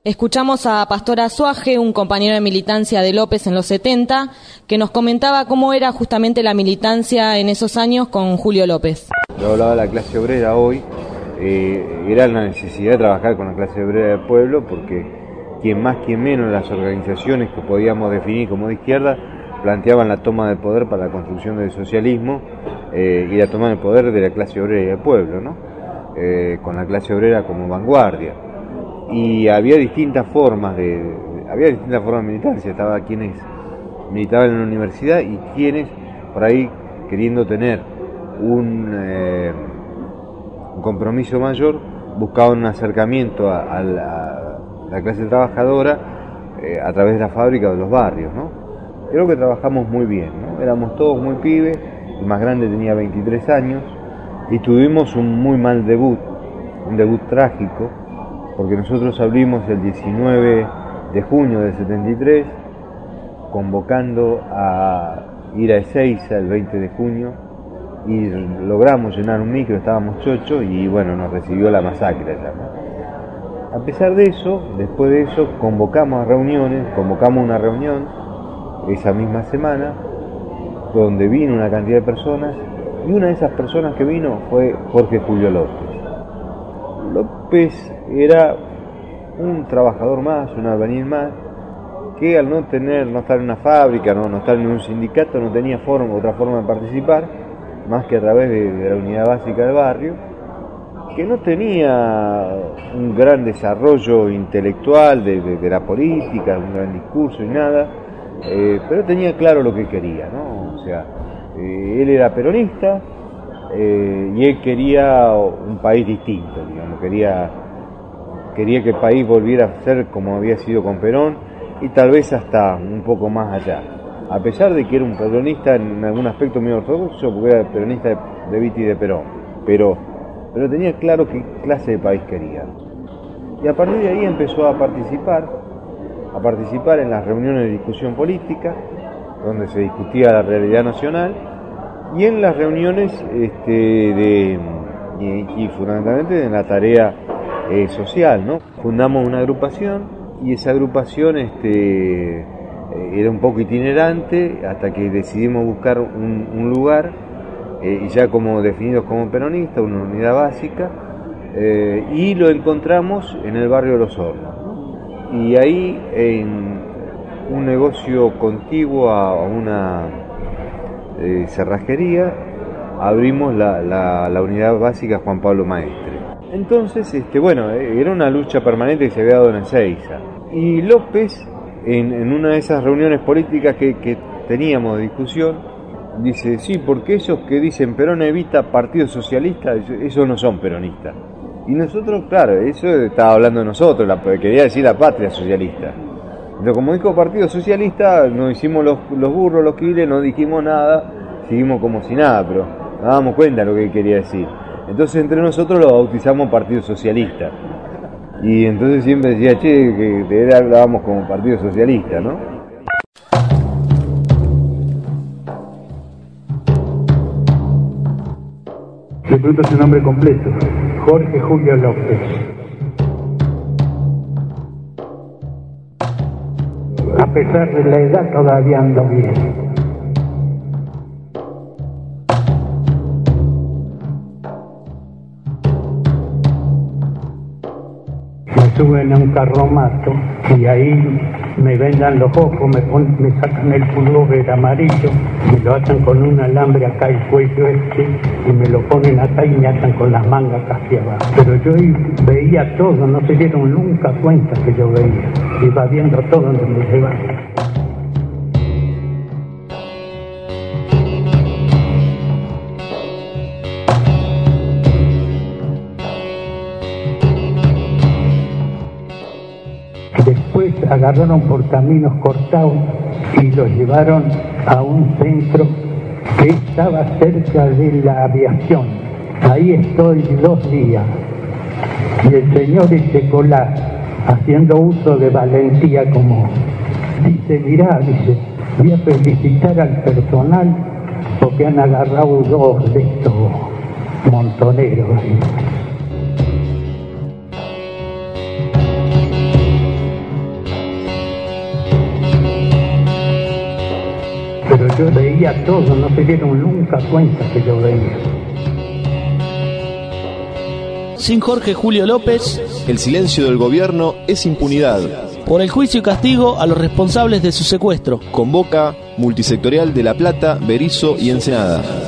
Escuchamos a Pastor Azuaje, un compañero de militancia de López en los 70, que nos comentaba cómo era justamente la militancia en esos años con Julio López. Yo hablaba de la clase obrera hoy, era la necesidad de trabajar con la clase obrera del pueblo, porque quien más, quien menos, las organizaciones que podíamos definir como de izquierda, planteaban la toma del poder para la construcción del socialismo y la toma del poder de la clase obrera y del pueblo, ¿no? Con la clase obrera como vanguardia. Y había distintas formas de militancia. Estaba quienes militaban en la universidad y quienes por ahí, queriendo tener un compromiso mayor, buscaban un acercamiento a la clase trabajadora a través de la fábrica o de los barrios, ¿no? Creo que trabajamos muy bien, ¿no? Éramos todos muy pibes, el más grande tenía 23 años y tuvimos un muy mal debut, un debut trágico, porque nosotros abrimos el 19 de junio del 73, convocando a ir a Ezeiza el 20 de junio, y logramos llenar un micro, estábamos chochos, y bueno, nos recibió la masacre allá, ¿no? A pesar de eso, después de eso, convocamos una reunión esa misma semana, donde vino una cantidad de personas, y una de esas personas que vino fue Jorge Julio López. López era un trabajador más, un albañil más, que al no estar en una fábrica, no estar en un sindicato, no tenía otra forma de participar, más que a través de la unidad básica del barrio, que no tenía un gran desarrollo intelectual de la política, un gran discurso y nada, pero tenía claro lo que quería, ¿no? O sea, él era peronista, y él quería un país distinto, digamos, quería que el país volviera a ser como había sido con Perón y tal vez hasta un poco más allá, a pesar de que era un peronista en algún aspecto muy ortodoxo, porque era peronista de Vita y de Perón, pero tenía claro qué clase de país quería, y a partir de ahí empezó a participar en las reuniones de discusión política, donde se discutía la realidad nacional, y en las reuniones y fundamentalmente en la tarea social, ¿no? Fundamos una agrupación y esa agrupación era un poco itinerante hasta que decidimos buscar un lugar y ya como definidos como peronistas, una unidad básica, y lo encontramos en el barrio de Los Hornos, ¿no? Y ahí en un negocio contiguo a una cerrajería, abrimos la unidad básica Juan Pablo Maestre. Entonces, era una lucha permanente que se había dado en Ezeiza. Y López, en una de esas reuniones políticas que teníamos de discusión, dice, sí, porque esos que dicen Perón Evita Partido Socialista, esos no son peronistas. Y nosotros, claro, eso estaba hablando de nosotros, quería decir la patria socialista. Pero como dijo Partido Socialista, nos hicimos los burros, los quiles, no dijimos nada, seguimos como si nada, pero nos damos cuenta de lo que quería decir. Entonces entre nosotros lo bautizamos Partido Socialista. Y entonces siempre decía, che, que de él hablábamos como Partido Socialista, ¿no? Disfruto su nombre completo, Jorge Julio López. A pesar de la edad todavía ando bien. Me suben a un carromato y ahí me vendan los ojos, me sacan el pullover amarillo, me lo atan con un alambre acá el cuello y me lo ponen acá y me atan con las mangas hacia abajo. Pero yo veía todo, no se dieron nunca cuenta que yo veía, iba viendo todo donde me llevaban. Después agarraron por caminos cortados y los llevaron a un centro que estaba cerca de la aviación. Ahí estoy 2 días. Y el señor Echecolás, haciendo uso de valentía como, dice, voy a felicitar al personal porque han agarrado 2 de estos montoneros. pero yo veía todo, no se dieron nunca cuenta que yo veía. Sin Jorge Julio López, el silencio del gobierno es impunidad. Por el juicio y castigo a los responsables de su secuestro. Convoca Multisectorial de La Plata, Berisso y Ensenada.